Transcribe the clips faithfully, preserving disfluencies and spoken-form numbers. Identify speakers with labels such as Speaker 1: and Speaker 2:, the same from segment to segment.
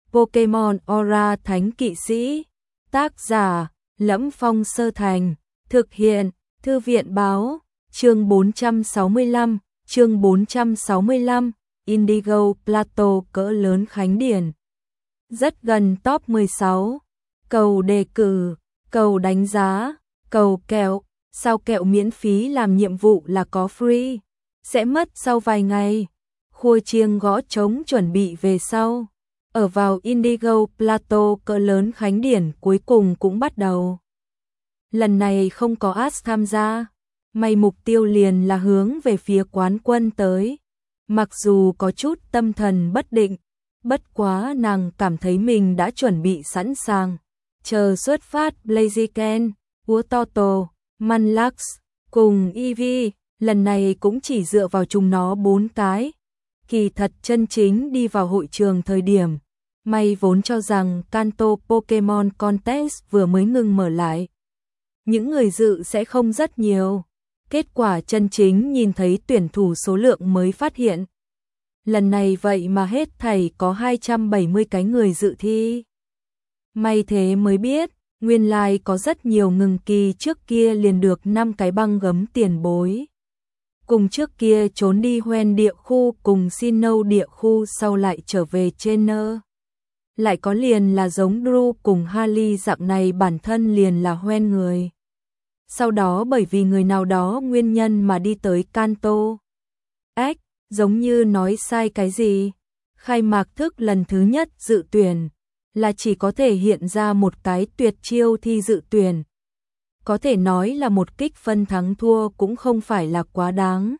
Speaker 1: Pokemon Aura Thánh Kỵ Sĩ. Tác giả: Lẫm Phong Sơ Thành. Thực hiện: Thư viện Báo. Chương bốn trăm sáu mươi lăm, chương bốn trăm sáu mươi lăm, Indigo Plateau cỡ lớn Khánh Điền. Rất gần top mười sáu. Cầu đề cử, cầu đánh giá, cầu kẹo, sao kẹo miễn phí làm nhiệm vụ là có free, sẽ mất sau vài ngày. Khua chiêng gõ trống chuẩn bị về sau. Ở vào Indigo Plateau cỡ lớn Khánh Điền cuối cùng cũng bắt đầu. Lần này không có Ash tham gia, may mục tiêu liền là hướng về phía quán quân tới. Mặc dù có chút tâm thần bất định, bất quá nàng cảm thấy mình đã chuẩn bị sẵn sàng. Chờ xuất phát Blaziken, Uototo, Manlax cùng Eevee, lần này cũng chỉ dựa vào chúng nó bốn cái. Kỳ thật chân chính đi vào hội trường thời điểm, may vốn cho rằng Kanto Pokemon Contest vừa mới ngừng mở lại. Những người dự sẽ không rất nhiều. Kết quả chân chính nhìn thấy tuyển thủ số lượng mới phát hiện. Lần này vậy mà hết thảy có hai trăm bảy mươi cái người dự thi. May thế mới biết, nguyên lai like có rất nhiều ngừng kỳ trước kia liền được năm cái băng gấm tiền bối. Cùng trước kia trốn đi Hoenn địa khu cùng Sinnoh địa khu sau lại trở về Trainer. Lại có liền là giống Drew cùng Harley dạng này bản thân liền là Hoenn người. Sau đó bởi vì người nào đó nguyên nhân mà đi tới Kanto. Ếch, giống như nói sai cái gì? Khai mạc thức lần thứ nhất dự tuyển là chỉ có thể hiện ra một cái tuyệt chiêu thi dự tuyển. Có thể nói là một kích phân thắng thua cũng không phải là quá đáng.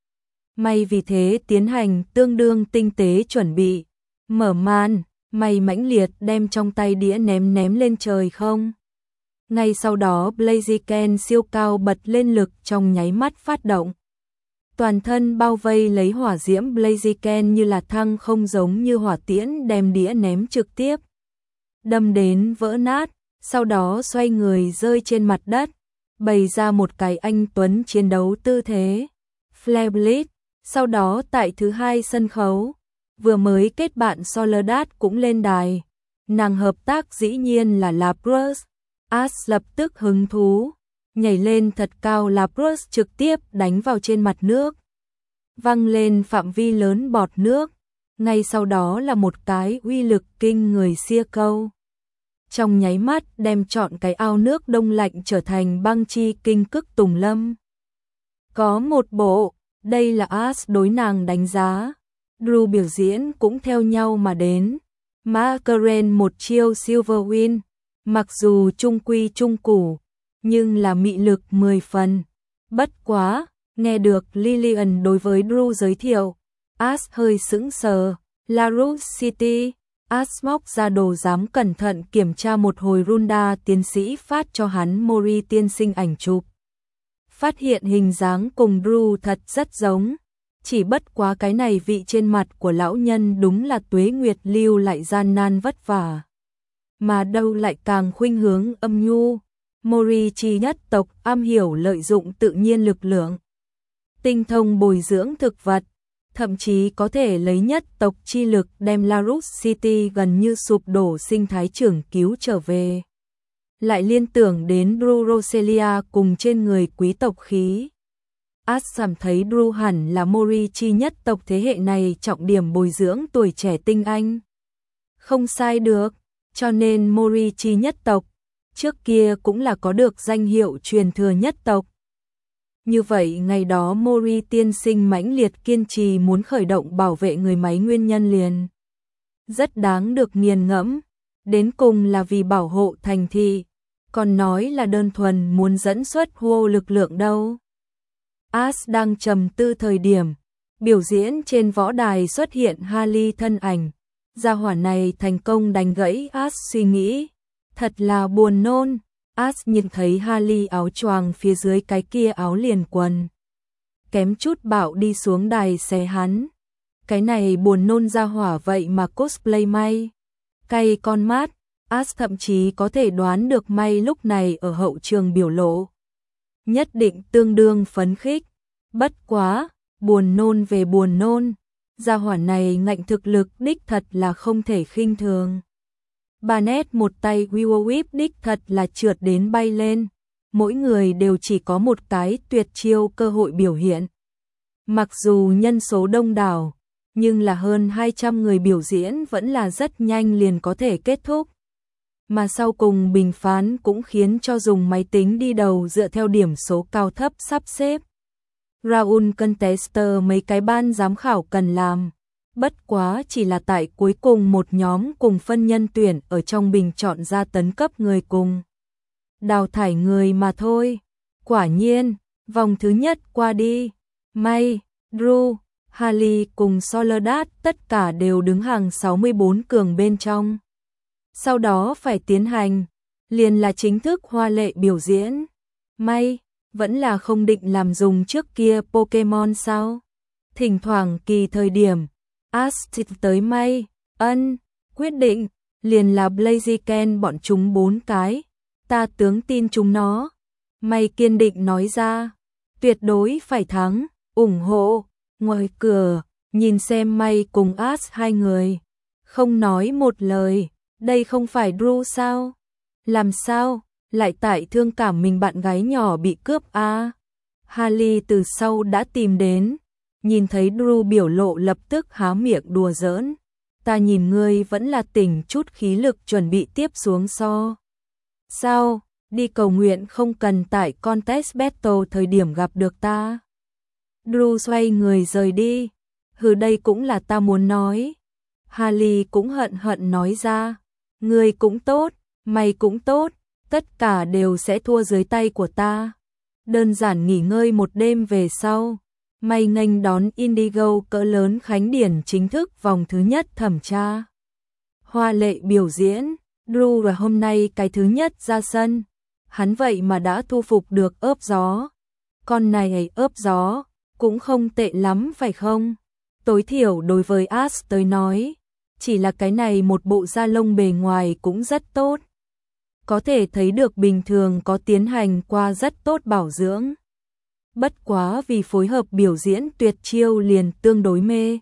Speaker 1: May vì thế tiến hành tương đương tinh tế chuẩn bị. Mở màn, may mãnh liệt đem trong tay đĩa ném ném lên trời không. Ngay sau đó Blaziken siêu cao bật lên lực trong nháy mắt phát động. Toàn thân bao vây lấy hỏa diễm Blaziken như là thăng không giống như hỏa tiễn đem đĩa ném trực tiếp. Đâm đến vỡ nát, sau đó xoay người rơi trên mặt đất, bày ra một cái anh tuấn chiến đấu tư thế. Flare Blitz, sau đó tại thứ hai sân khấu, vừa mới kết bạn Soledad cũng lên đài. Nàng hợp tác dĩ nhiên là Lapras. Ash lập tức hứng thú, nhảy lên thật cao Lapras trực tiếp đánh vào trên mặt nước. Văng lên phạm vi lớn bọt nước, ngay sau đó là một cái uy lực kinh người xia câu. Trong nháy mắt đem trọn cái ao nước đông lạnh trở thành băng chi kinh cức tùng lâm. Có một bộ, đây là Ash đối nàng đánh giá. Drew biểu diễn cũng theo nhau mà đến. Makaren một chiêu Silver Wind. Mặc dù trung quy trung củ, nhưng là mị lực mười phần. Bất quá, nghe được Lillian đối với Drew giới thiệu, Ash hơi sững sờ. Larus City, Ash móc ra đồ giám cẩn thận kiểm tra một hồi Runda tiến sĩ phát cho hắn Mori tiên sinh ảnh chụp. Phát hiện hình dáng cùng Drew thật rất giống, chỉ bất quá cái này vị trên mặt của lão nhân đúng là tuế nguyệt lưu lại gian nan vất vả. Mà đâu lại càng khuynh hướng âm nhu. Mori chi nhất tộc am hiểu lợi dụng tự nhiên lực lượng, tinh thông bồi dưỡng thực vật, thậm chí có thể lấy nhất tộc chi lực đem Larus City gần như sụp đổ sinh thái trưởng cứu trở về. Lại liên tưởng đến Drew Roselia cùng trên người quý tộc khí. Ash cảm thấy Drew hẳn là Mori chi nhất tộc thế hệ này trọng điểm bồi dưỡng tuổi trẻ tinh anh. Không sai được. Cho nên Mori chi nhất tộc, trước kia cũng là có được danh hiệu truyền thừa nhất tộc. Như vậy ngày đó Mori tiên sinh mãnh liệt kiên trì muốn khởi động bảo vệ người máy nguyên nhân liền. Rất đáng được nghiền ngẫm, đến cùng là vì bảo hộ thành thị, còn nói là đơn thuần muốn dẫn xuất hô lực lượng đâu. Ash đang trầm tư thời điểm, biểu diễn trên võ đài xuất hiện Harley thân ảnh. Gia hỏa này thành công đánh gãy Ash suy nghĩ. Thật là buồn nôn. Ash nhìn thấy Harley áo choàng phía dưới cái kia áo liền quần. Kém chút bạo đi xuống đài xé hắn. Cái này buồn nôn gia hỏa vậy mà cosplay may. Cay con mát. Ash thậm chí có thể đoán được may lúc này ở hậu trường biểu lộ. Nhất định tương đương phấn khích. Bất quá, buồn nôn về buồn nôn. Gia hỏa này ngạnh thực lực đích thật là không thể khinh thường. Barnet một tay Will Whip đích thật là trượt đến bay lên. Mỗi người đều chỉ có một cái tuyệt chiêu cơ hội biểu hiện. Mặc dù nhân số đông đảo, nhưng là hơn hai trăm người biểu diễn vẫn là rất nhanh liền có thể kết thúc. Mà sau cùng bình phán cũng khiến cho dùng máy tính đi đầu dựa theo điểm số cao thấp sắp xếp. Round contester mấy cái ban giám khảo cần làm. Bất quá chỉ là tại cuối cùng một nhóm cùng phân nhân tuyển ở trong bình chọn ra tấn cấp người cùng đào thải người mà thôi. Quả nhiên, vòng thứ nhất qua đi, May, Drew, Harley cùng Soledad tất cả đều đứng hàng sáu mươi bốn cường bên trong. Sau đó phải tiến hành, liền là chính thức hoa lệ biểu diễn. May, vẫn là không định làm dùng trước kia Pokemon sao? Thỉnh thoảng kỳ thời điểm, Ash tới May, ân, quyết định, liền là Blaziken bọn chúng bốn cái. Ta tướng tin chúng nó. May kiên định nói ra, tuyệt đối phải thắng, ủng hộ. Ngoài cửa, nhìn xem May cùng Ash hai người, không nói một lời, đây không phải Drew sao? Làm sao, lại tại thương cảm mình bạn gái nhỏ bị cướp a? À? Harley từ sau đã tìm đến, nhìn thấy Drew biểu lộ lập tức há miệng đùa giỡn. Ta nhìn ngươi vẫn là tỉnh chút khí lực chuẩn bị tiếp xuống so. Sao, đi cầu nguyện không cần tại contest battle thời điểm gặp được ta. Drew xoay người rời đi. Hừ, đây cũng là ta muốn nói. Harley cũng hận hận nói ra. Ngươi cũng tốt, mày cũng tốt, tất cả đều sẽ thua dưới tay của ta. Đơn giản nghỉ ngơi một đêm về sau, May nghênh đón Indigo cỡ lớn khánh điển chính thức vòng thứ nhất thẩm tra. Hoa lệ biểu diễn, Drew và hôm nay cái thứ nhất ra sân. Hắn vậy mà đã thu phục được ớp gió. Con này ớp gió, cũng không tệ lắm phải không? Tối thiểu đối với Ash tới nói, chỉ là cái này một bộ da lông bề ngoài cũng rất tốt. Có thể thấy được bình thường có tiến hành qua rất tốt bảo dưỡng. Bất quá vì phối hợp biểu diễn tuyệt chiêu liền tương đối mê.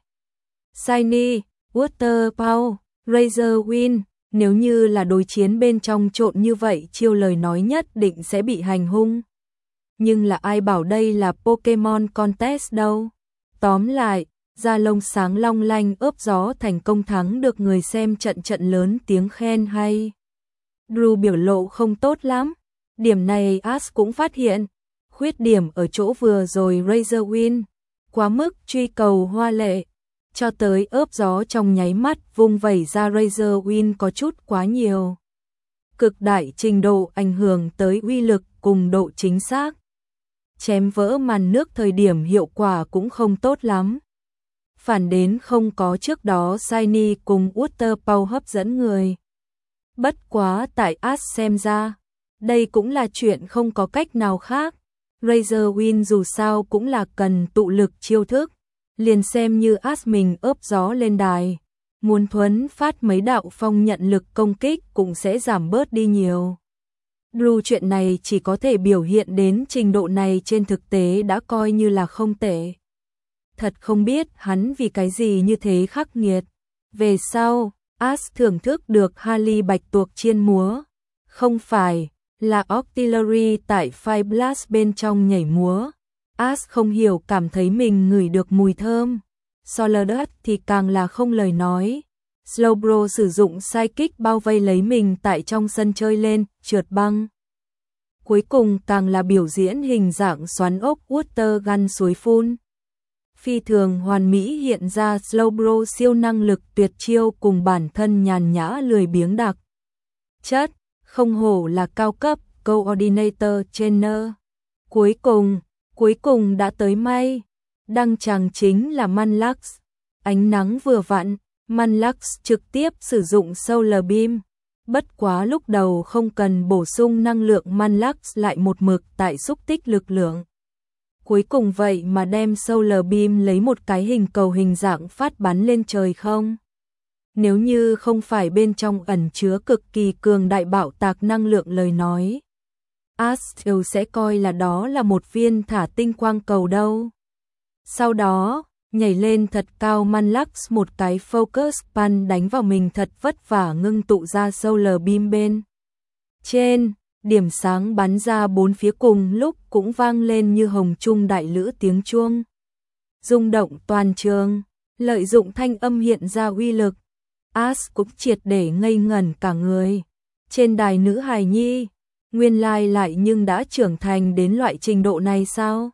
Speaker 1: Shiny, Water Pow, Razor Win, nếu như là đối chiến bên trong trộn như vậy chiêu lời nói nhất định sẽ bị hành hung. Nhưng là ai bảo đây là Pokemon Contest đâu. Tóm lại, da lông sáng long lanh ớp gió thành công thắng được người xem trận trận lớn tiếng khen hay. Drew biểu lộ không tốt lắm. Điểm này Ash cũng phát hiện. Khuyết điểm ở chỗ vừa rồi Razor Win, quá mức truy cầu hoa lệ, cho tới ớp gió trong nháy mắt vung vẩy ra Razor Win có chút quá nhiều. Cực đại trình độ ảnh hưởng tới uy lực cùng độ chính xác. Chém vỡ màn nước thời điểm hiệu quả cũng không tốt lắm. Phản đến không có trước đó Shiny cùng Water Pow hấp dẫn người. Bất quá tại Ash xem ra, đây cũng là chuyện không có cách nào khác. Razor Win dù sao cũng là cần tụ lực chiêu thức, liền xem như Ash mình ớp gió lên đài, muốn thuấn phát mấy đạo phong nhận lực công kích cũng sẽ giảm bớt đi nhiều. Drew chuyện này chỉ có thể biểu hiện đến trình độ này trên thực tế đã coi như là không tệ. Thật không biết hắn vì cái gì như thế khắc nghiệt. Về sau, Ash thưởng thức được Harley bạch tuộc chiên múa. Không phải là Octillery tại Fire Blast bên trong nhảy múa. Ash không hiểu cảm thấy mình ngửi được mùi thơm. Soledad thì càng là không lời nói. Slowbro sử dụng Psychic bao vây lấy mình tại trong sân chơi lên, trượt băng. Cuối cùng càng là biểu diễn hình dạng xoắn ốc Water Gun suối phun. Phi thường hoàn mỹ hiện ra Slowbro siêu năng lực tuyệt chiêu cùng bản thân nhàn nhã lười biếng đặc chất, không hổ là cao cấp Coordinator Trainer. Cuối cùng, cuối cùng đã tới May. Đăng tràng chính là Manlux. Ánh nắng vừa vặn, Manlux trực tiếp sử dụng Solar Beam. Bất quá lúc đầu không cần bổ sung năng lượng, Manlux lại một mực tại xúc tích lực lượng. Cuối cùng vậy mà đem Solar Beam lấy một cái hình cầu hình dạng phát bắn lên trời không. Nếu như không phải bên trong ẩn chứa cực kỳ cường đại bạo tạc năng lượng lời nói, Ash sẽ coi là đó là một viên thả tinh quang cầu đâu. Sau đó, nhảy lên thật cao Manlux một cái focus pan đánh vào mình thật vất vả ngưng tụ ra solar beam bên trên, điểm sáng bắn ra bốn phía cùng lúc cũng vang lên như hồng trung đại lữ tiếng chuông. Rung động toàn trường, lợi dụng thanh âm hiện ra uy lực, Ash cũng triệt để ngây ngẩn cả người. Trên đài nữ hài nhi, nguyên lai lại nhưng đã trưởng thành đến loại trình độ này sao?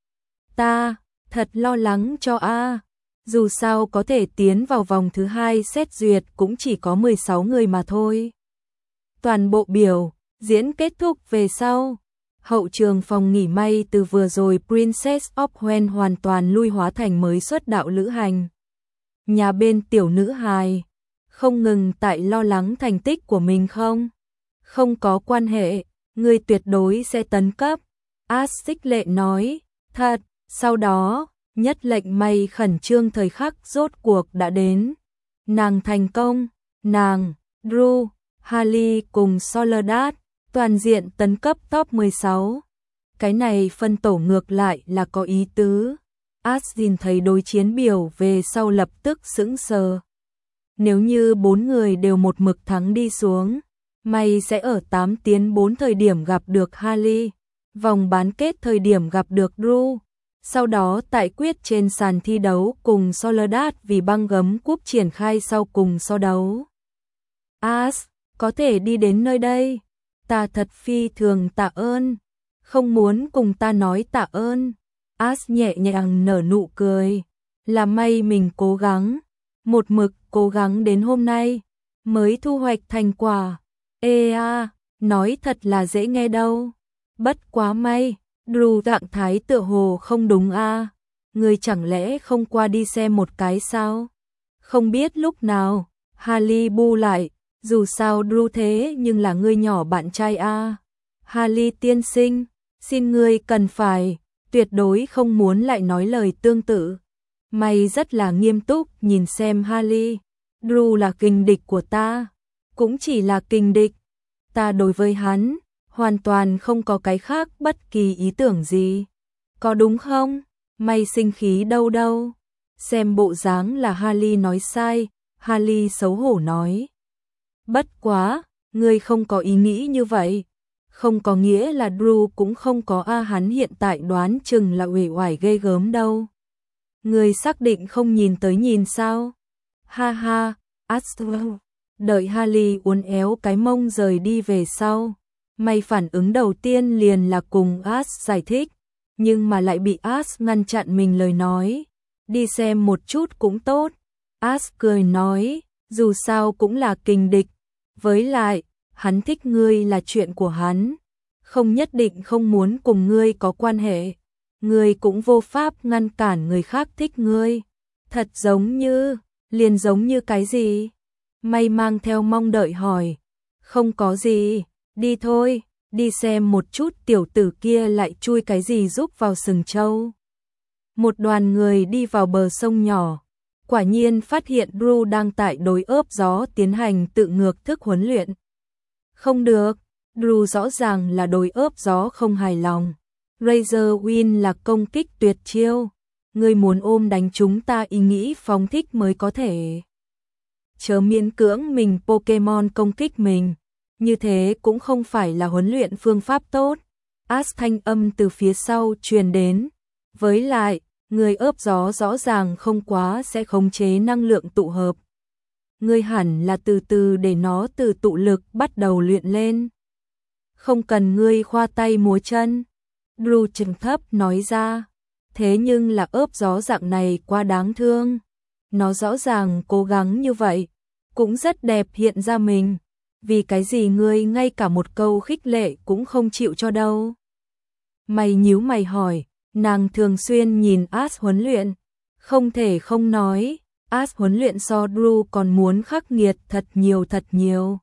Speaker 1: Ta, thật lo lắng cho A. Dù sao có thể tiến vào vòng thứ hai xét duyệt cũng chỉ có mười sáu người mà thôi. Toàn bộ biểu diễn kết thúc về sau. Hậu trường phòng nghỉ may từ vừa rồi Princess of When hoàn toàn lui hóa thành mới xuất đạo lữ hành. Nhà bên tiểu nữ hài, không ngừng tại lo lắng thành tích của mình không? Không có quan hệ, người tuyệt đối sẽ tấn cấp. Ash xích lệ nói, thật, sau đó, nhất lệnh may khẩn trương thời khắc rốt cuộc đã đến. Nàng thành công, nàng, Drew, Hailey cùng Soledad, toàn diện tấn cấp top mười sáu. Cái này phân tổ ngược lại là có ý tứ. Ash nhìn thấy đối chiến biểu về sau lập tức sững sờ. Nếu như bốn người đều một mực thắng đi xuống, may sẽ ở tám tiến bốn thời điểm gặp được Hailey, vòng bán kết thời điểm gặp được Drew, sau đó tại quyết trên sàn thi đấu cùng Soledad vì băng gấm cúp triển khai sau cùng so đấu. Ash, có thể đi đến nơi đây, ta thật phi thường tạ ơn, không muốn cùng ta nói tạ ơn. Ash nhẹ nhàng nở nụ cười, là may mình cố gắng, một mực cố gắng đến hôm nay, mới thu hoạch thành quả. Ê a, nói thật là dễ nghe đâu. Bất quá may, Drew trạng thái tựa hồ không đúng a. Người chẳng lẽ không qua đi xem một cái sao? Không biết lúc nào, Hailey bu lại, dù sao Drew thế nhưng là người nhỏ bạn trai a. Hailey tiên sinh, xin ngươi cần phải, tuyệt đối không muốn lại nói lời tương tự. May rất là nghiêm túc nhìn xem Hailey, Drew là kình địch của ta, cũng chỉ là kình địch. Ta đối với hắn, hoàn toàn không có cái khác bất kỳ ý tưởng gì. Có đúng không? May sinh khí đâu đâu. Xem bộ dáng là Hailey nói sai, Hailey xấu hổ nói. Bất quá, ngươi không có ý nghĩ như vậy. Không có nghĩa là Drew cũng không có a hắn hiện tại đoán chừng là uể oải ghê gớm đâu. Ngươi xác định không nhìn tới nhìn sao? Ha ha, Astro. Đợi Hailey uốn éo cái mông rời đi về sau. May phản ứng đầu tiên liền là cùng Ash giải thích, nhưng mà lại bị Ash ngăn chặn mình lời nói. Đi xem một chút cũng tốt. Ash cười nói, dù sao cũng là kình địch. Với lại, hắn thích ngươi là chuyện của hắn. Không nhất định không muốn cùng ngươi có quan hệ. Ngươi cũng vô pháp ngăn cản người khác thích ngươi. Thật giống như, liền giống như cái gì? May mang theo mong đợi hỏi. Không có gì, đi thôi, đi xem một chút tiểu tử kia lại chui cái gì rúc vào sừng trâu. Một đoàn người đi vào bờ sông nhỏ, quả nhiên phát hiện Drew đang tại đối ớp gió tiến hành tự ngược thức huấn luyện. Không được, Drew rõ ràng là đối ớp gió không hài lòng. Razor Win là công kích tuyệt chiêu, ngươi muốn ôm đánh chúng ta ý nghĩ phóng thích mới có thể. Chớ miễn cưỡng mình Pokemon công kích mình, như thế cũng không phải là huấn luyện phương pháp tốt. Ash thanh âm từ phía sau truyền đến, với lại, người ớp gió rõ ràng không quá sẽ khống chế năng lượng tụ hợp. Ngươi hẳn là từ từ để nó từ tụ lực bắt đầu luyện lên. Không cần ngươi khoa tay múa chân. Drew trầm thấp nói ra, thế nhưng là ớp gió dạng này quá đáng thương. Nó rõ ràng cố gắng như vậy, cũng rất đẹp hiện ra mình. Vì cái gì ngươi ngay cả một câu khích lệ cũng không chịu cho đâu. Mày nhíu mày hỏi, nàng thường xuyên nhìn Ash huấn luyện. Không thể không nói, Ash huấn luyện so Drew còn muốn khắc nghiệt thật nhiều thật nhiều.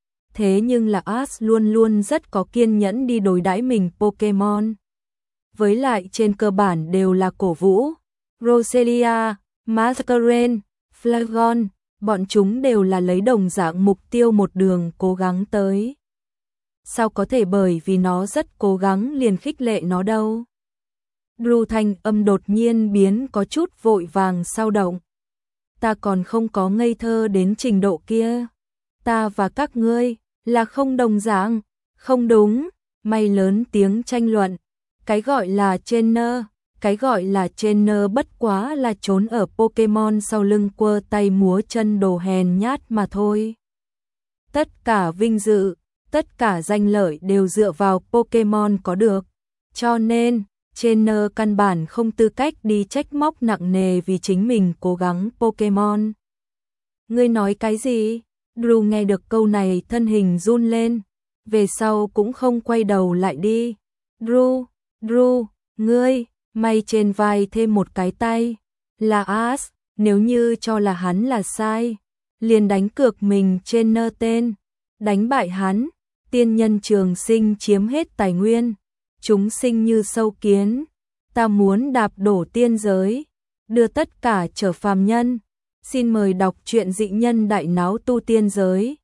Speaker 1: Thế nhưng là Ash luôn luôn rất có kiên nhẫn đi đối đãi mình Pokemon. Với lại trên cơ bản đều là cổ vũ. Roselia, Masquerain, Flagon, bọn chúng đều là lấy đồng dạng mục tiêu một đường cố gắng tới. Sao có thể bởi vì nó rất cố gắng liền khích lệ nó đâu? Drew thanh âm đột nhiên biến có chút vội vàng sao động. Ta còn không có ngây thơ đến trình độ kia. Ta và các ngươi là không đồng dạng, không đúng. May lớn tiếng tranh luận. Cái gọi là trainer, cái gọi là trainer bất quá là trốn ở Pokemon sau lưng quơ tay múa chân đồ hèn nhát mà thôi. Tất cả vinh dự, tất cả danh lợi đều dựa vào Pokemon có được. Cho nên, trainer căn bản không tư cách đi trách móc nặng nề vì chính mình cố gắng Pokemon. Ngươi nói cái gì? Drew nghe được câu này thân hình run lên. Về sau cũng không quay đầu lại đi. Drew, Drew, ngươi, may trên vai thêm một cái tay. Là Ash, nếu như cho là hắn là sai, liền đánh cược mình trên nơ tên. Đánh bại hắn, tiên nhân trường sinh chiếm hết tài nguyên. Chúng sinh như sâu kiến. Ta muốn đạp đổ tiên giới, đưa tất cả trở phàm nhân. Xin mời đọc truyện Dị Nhân Đại Náo Tu Tiên Giới.